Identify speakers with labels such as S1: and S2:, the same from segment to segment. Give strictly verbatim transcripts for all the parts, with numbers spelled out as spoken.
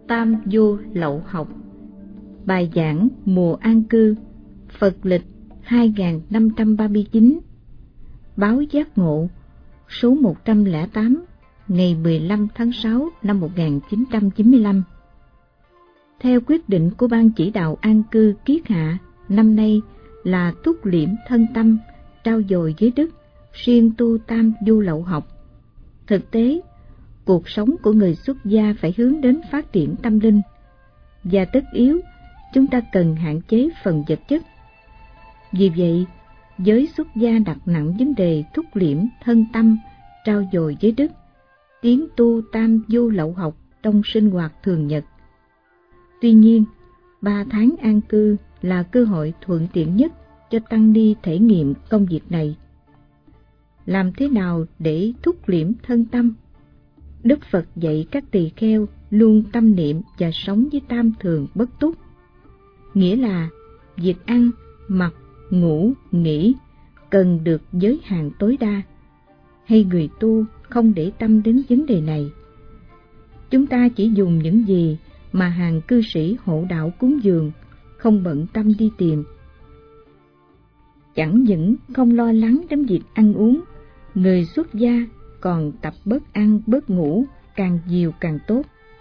S1: Tam Vô Lậu Học. Bài giảng mùa an cư, Phật lịch hai nghìn năm trăm ba mươi chín. Báo Giác Ngộ, số một trăm lẻ tám, ngày mười lăm tháng sáu năm một nghìn chín trăm chín mươi lăm. Theo quyết định của Ban Chỉ đạo An cư Kiết Hạ, năm nay là túc liễm thân tâm, trau dồi giới đức, siêng tu Tam Vô Lậu Học. Thực tế, cuộc sống của người xuất gia phải hướng đến phát triển tâm linh, và tất yếu chúng ta cần hạn chế phần vật chất. Vì vậy, giới xuất gia đặt nặng vấn đề thúc liễm thân tâm, trau dồi giới đức, tiến tu Tam Vô Lậu Học trong sinh hoạt thường nhật. Tuy nhiên, ba tháng an cư là cơ hội thuận tiện nhất cho tăng ni thể nghiệm công việc này. Làm thế nào để thúc liễm thân tâm? Đức Phật dạy các tỳ kheo luôn tâm niệm và sống với tam thường bất túc, nghĩa là việc ăn, mặc, ngủ, nghỉ cần được giới hạn tối đa. Hay người tu không để tâm đến vấn đề này. Chúng ta chỉ dùng những gì mà hàng cư sĩ hộ đạo cúng dường, không bận tâm đi tìm. Chẳng những không lo lắng đến việc ăn uống, người xuất gia còn tập bớt ăn bớt ngủ, càng nhiều càng tốt.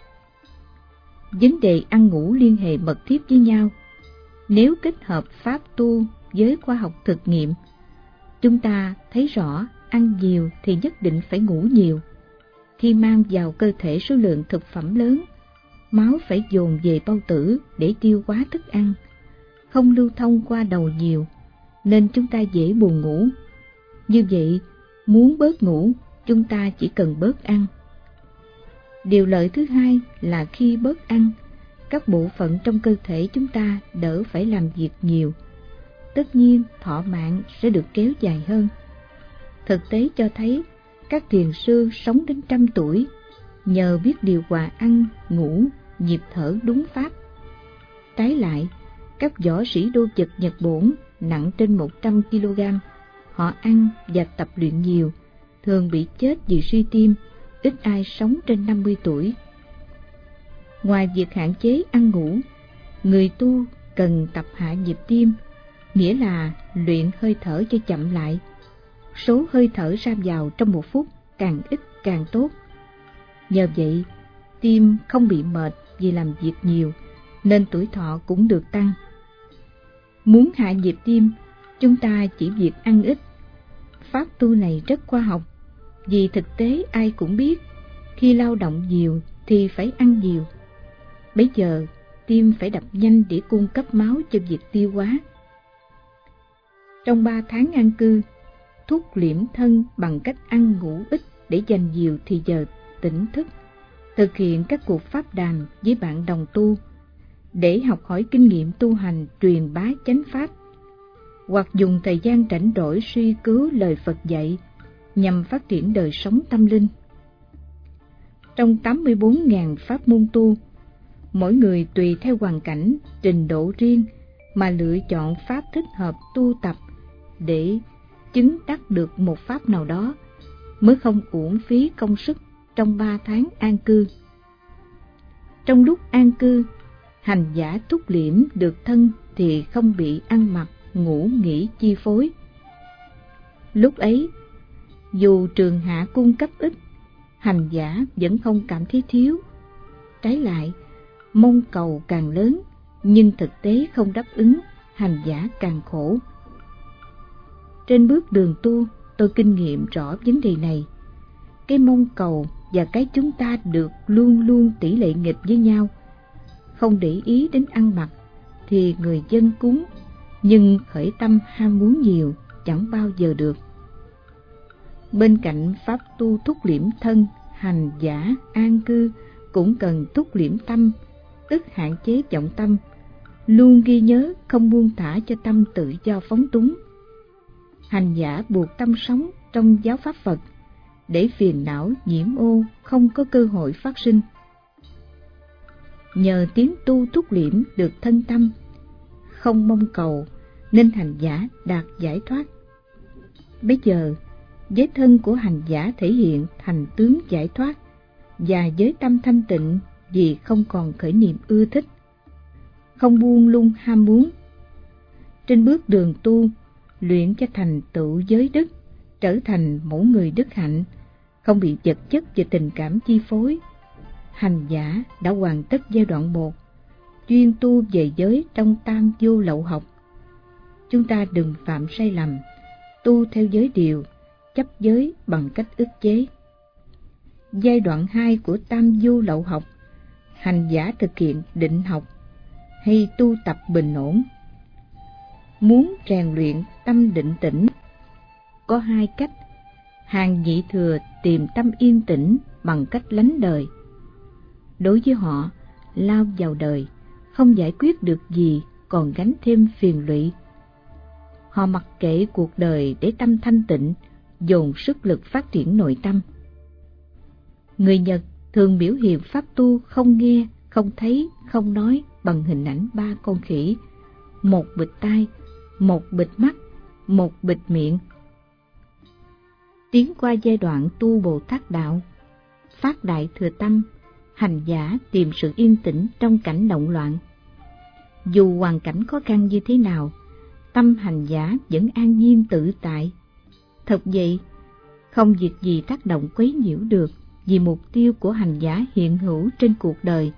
S1: Vấn đề ăn ngủ liên hệ mật thiết với nhau. Nếu kết hợp pháp tu với khoa học thực nghiệm, chúng ta thấy rõ ăn nhiều thì nhất định phải ngủ nhiều. Khi mang vào cơ thể số lượng thực phẩm lớn, máu phải dồn về bao tử để tiêu hóa thức ăn, không lưu thông qua đầu nhiều, nên chúng ta dễ buồn ngủ. Như vậy, muốn bớt ngủ, chúng ta chỉ cần bớt ăn. Điều lợi thứ hai là khi bớt ăn, các bộ phận trong cơ thể chúng ta đỡ phải làm việc nhiều. Tất nhiên, thọ mạng sẽ được kéo dài hơn. Thực tế cho thấy, các thiền sư sống đến trăm tuổi nhờ biết điều hòa ăn, ngủ, nhịp thở đúng pháp. Trái lại, các võ sĩ đô vật Nhật Bổn nặng trên một trăm ki lô gam, họ ăn và tập luyện nhiều, thường bị chết vì suy tim, ít ai sống trên năm mươi tuổi. Ngoài việc hạn chế ăn ngủ, người tu cần tập hạ nhịp tim, nghĩa là luyện hơi thở cho chậm lại. Số hơi thở ra vào trong một phút càng ít càng tốt. Nhờ vậy, tim không bị mệt vì làm việc nhiều, nên tuổi thọ cũng được tăng. Muốn hạ nhịp tim, chúng ta chỉ việc ăn ít. Pháp tu này rất khoa học, vì thực tế ai cũng biết, khi lao động nhiều thì phải ăn nhiều. Bây giờ, tim phải đập nhanh để cung cấp máu cho việc tiêu hóa. Trong ba tháng an cư, thúc liễm thân bằng cách ăn ngủ ít để dành nhiều thì giờ tỉnh thức, thực hiện các cuộc pháp đàm với bạn đồng tu, để học hỏi kinh nghiệm tu hành truyền bá chánh pháp, hoặc dùng thời gian rảnh rỗi suy cứu lời Phật dạy nhằm phát triển đời sống tâm linh. Trong tám mươi bốn nghìn pháp môn tu, mỗi người tùy theo hoàn cảnh, trình độ riêng mà lựa chọn pháp thích hợp tu tập để chứng đắc được một pháp nào đó, mới không uổng phí công sức trong ba tháng an cư. Trong lúc an cư, hành giả thúc liễm được thân thì không bị ăn mặc, ngủ nghỉ chi phối. Lúc ấy, dù trường hạ cung cấp ít, hành giả vẫn không cảm thấy thiếu. Trái lại, mong cầu càng lớn, nhưng thực tế không đáp ứng, hành giả càng khổ. Trên bước đường tu, tôi kinh nghiệm rõ vấn đề này. Cái mong cầu và cái chúng ta được luôn luôn tỷ lệ nghịch với nhau. Không để ý đến ăn mặc thì người dân cúng, nhưng khởi tâm ham muốn nhiều chẳng bao giờ được. Bên cạnh pháp tu thúc liễm thân, hành giả an cư cũng cần thúc liễm tâm, tức hạn chế vọng tâm, luôn ghi nhớ không buông thả cho tâm tự do phóng túng. Hành giả buộc tâm sống trong giáo pháp Phật, để phiền não nhiễm ô không có cơ hội phát sinh. Nhờ tiếng tu thúc liễm được thân tâm, không mong cầu, nên hành giả đạt giải thoát. Bây giờ, giới thân của hành giả thể hiện thành tướng giải thoát, và giới tâm thanh tịnh vì không còn khởi niệm ưa thích, không buông lung ham muốn. Trên bước đường tu, luyện cho thành tựu giới đức, trở thành mẫu người đức hạnh, không bị vật chất và tình cảm chi phối. Hành giả đã hoàn tất giai đoạn một, chuyên tu về giới trong tam vô lậu học. Chúng ta đừng phạm sai lầm, tu theo giới điều, chấp giới bằng cách ức chế. Giai đoạn hai của tam vô lậu học, hành giả thực hiện định học hay tu tập bình ổn. Muốn rèn luyện tâm định tĩnh, có hai cách. Hàng nhị thừa tìm tâm yên tĩnh bằng cách lánh đời. Đối với họ, lao vào đời, không giải quyết được gì, còn gánh thêm phiền lụy. Họ mặc kệ cuộc đời để tâm thanh tịnh, dồn sức lực phát triển nội tâm. Người Nhật thường biểu hiện pháp tu không nghe, không thấy, không nói bằng hình ảnh ba con khỉ, một bịt tai, một bịt mắt, một bịt miệng. Tiến qua giai đoạn tu Bồ Tát đạo, phát đại thừa tâm, hành giả tìm sự yên tĩnh trong cảnh động loạn. Dù hoàn cảnh khó khăn như thế nào, tâm hành giả vẫn an nhiên tự tại. Thật vậy, không việc gì tác động quấy nhiễu được, vì mục tiêu của hành giả hiện hữu trên cuộc đời.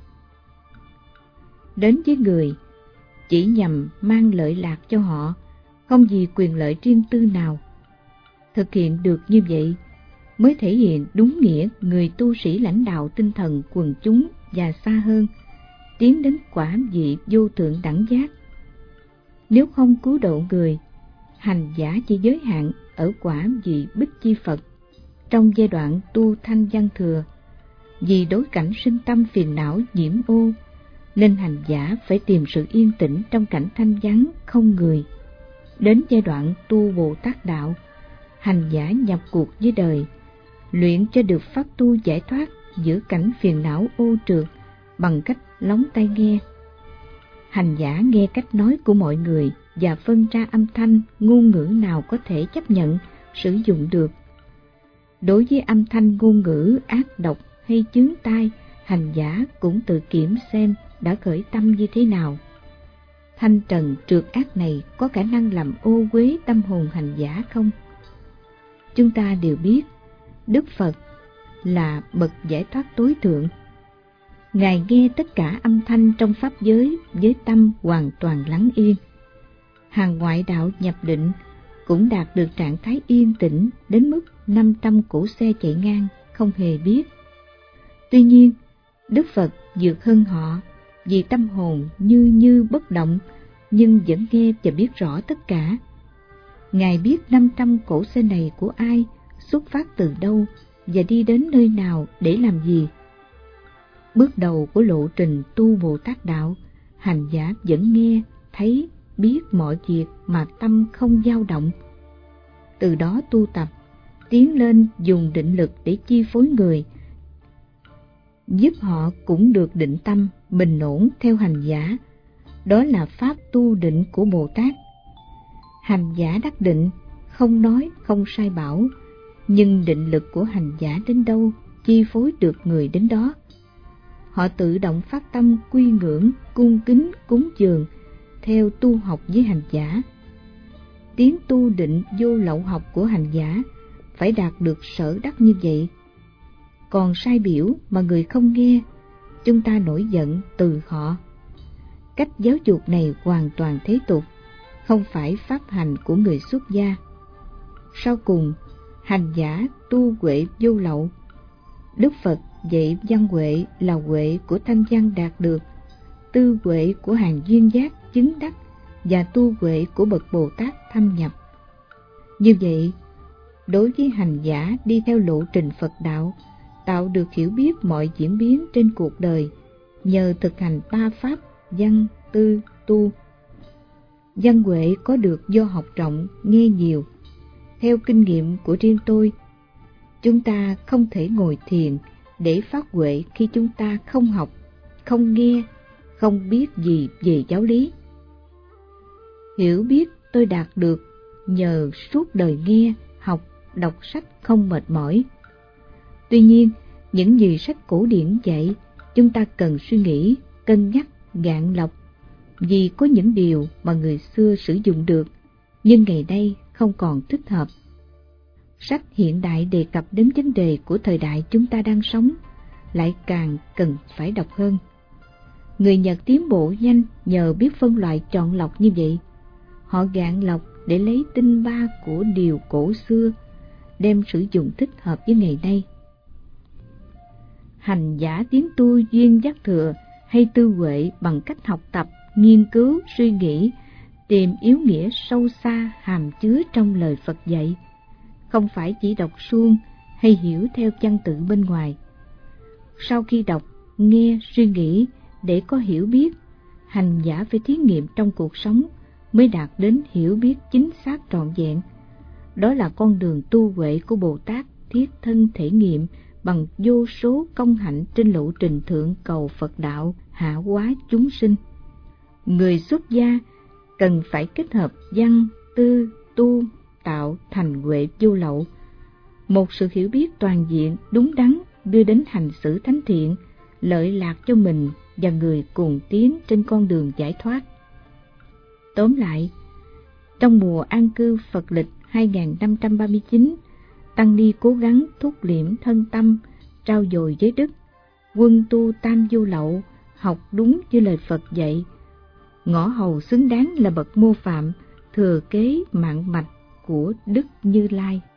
S1: Đến với người, chỉ nhằm mang lợi lạc cho họ, không vì quyền lợi riêng tư nào. Thực hiện được như vậy mới thể hiện đúng nghĩa người tu sĩ lãnh đạo tinh thần quần chúng và xa hơn, tiến đến quả vị vô thượng đẳng giác. Nếu không cứu độ người, hành giả chỉ giới hạn ở quả vị Bích Chi Phật. Trong giai đoạn tu thanh văn thừa, vì đối cảnh sinh tâm phiền não nhiễm ô, nên hành giả phải tìm sự yên tĩnh trong cảnh thanh vắng không người. Đến giai đoạn tu Bồ Tát đạo, hành giả nhập cuộc với đời, luyện cho được pháp tu giải thoát giữa cảnh phiền não ô trượt bằng cách lóng tai nghe. Hành giả nghe cách nói của mọi người và phân ra âm thanh, ngôn ngữ nào có thể chấp nhận, sử dụng được. Đối với âm thanh ngôn ngữ ác độc hay chướng tai, hành giả cũng tự kiểm xem đã khởi tâm như thế nào. Thanh trần trượt ác này có khả năng làm ô uế tâm hồn hành giả không? Chúng ta đều biết, Đức Phật là bậc giải thoát tối thượng. Ngài nghe tất cả âm thanh trong pháp giới với tâm hoàn toàn lắng yên. Hàng ngoại đạo nhập định cũng đạt được trạng thái yên tĩnh đến mức năm trăm cỗ xe chạy ngang không hề biết. Tuy nhiên, Đức Phật vượt hơn họ vì tâm hồn như như bất động, nhưng vẫn nghe và biết rõ tất cả. Ngài biết năm trăm cỗ xe này của ai, xuất phát từ đâu và đi đến nơi nào để làm gì. Bước đầu của lộ trình tu Bồ Tát đạo, hành giả vẫn nghe, thấy, biết mọi việc mà tâm không dao động. Từ đó tu tập, tiến lên dùng định lực để chi phối người, giúp họ cũng được định tâm, bình ổn theo hành giả. Đó là pháp tu định của Bồ Tát. Hành giả đắc định, không nói, không sai bảo, nhưng định lực của hành giả đến đâu, chi phối được người đến đó. Họ tự động phát tâm quy ngưỡng, cung kính, cúng dường, theo tu học với hành giả. Tiến tu định vô lậu học của hành giả phải đạt được sở đắc như vậy. Còn sai biểu mà người không nghe, chúng ta nổi giận từ họ. Cách giáo dục này hoàn toàn thế tục, không phải pháp hành của người xuất gia. Sau cùng, hành giả tu huệ vô lậu. Đức Phật dạy văn huệ là huệ của thanh văn đạt được, tư huệ của hàng duyên giác chứng đắc và tu huệ của bậc Bồ Tát thâm nhập. Như vậy, đối với hành giả đi theo lộ trình Phật đạo, tạo được hiểu biết mọi diễn biến trên cuộc đời nhờ thực hành ba pháp văn, tư, tu. Văn huệ có được do học rộng, nghe nhiều. Theo kinh nghiệm của riêng tôi, chúng ta không thể ngồi thiền để phát huệ khi chúng ta không học, không nghe, không biết gì về giáo lý. Hiểu biết tôi đạt được nhờ suốt đời nghe, học, đọc sách không mệt mỏi. Tuy nhiên, những gì sách cổ điển dạy chúng ta cần suy nghĩ, cân nhắc, gạn lọc, vì có những điều mà người xưa sử dụng được, nhưng ngày nay không còn thích hợp. Sách hiện đại đề cập đến vấn đề của thời đại chúng ta đang sống, lại càng cần phải đọc hơn. Người Nhật tiến bộ nhanh nhờ biết phân loại chọn lọc như vậy. Họ gạn lọc để lấy tinh ba của điều cổ xưa, đem sử dụng thích hợp với ngày nay. Hành giả tiến tu duyên giác thừa hay tư huệ bằng cách học tập, nghiên cứu, suy nghĩ, tìm yếu nghĩa sâu xa hàm chứa trong lời Phật dạy, không phải chỉ đọc suông hay hiểu theo văn tự bên ngoài. Sau khi đọc, nghe, suy nghĩ để có hiểu biết, hành giả phải thí nghiệm trong cuộc sống mới đạt đến hiểu biết chính xác trọn vẹn. Đó là con đường tu huệ của Bồ Tát thiết thân thể nghiệm bằng vô số công hạnh trên lộ trình thượng cầu Phật đạo, hạ hóa chúng sinh. Người xuất gia cần phải kết hợp văn, tư, tu, tạo thành huệ vô lậu. Một sự hiểu biết toàn diện, đúng đắn đưa đến hành xử thánh thiện, lợi lạc cho mình và người cùng tiến trên con đường giải thoát. Tóm lại, trong mùa an cư Phật lịch hai nghìn năm trăm ba mươi chín, Tăng Ni cố gắng thúc liễm thân tâm, trau dồi giới đức, quân tu tam vô lậu, học đúng như lời Phật dạy, ngõ hầu xứng đáng là bậc mô phạm, thừa kế mạng mạch của Đức Như Lai.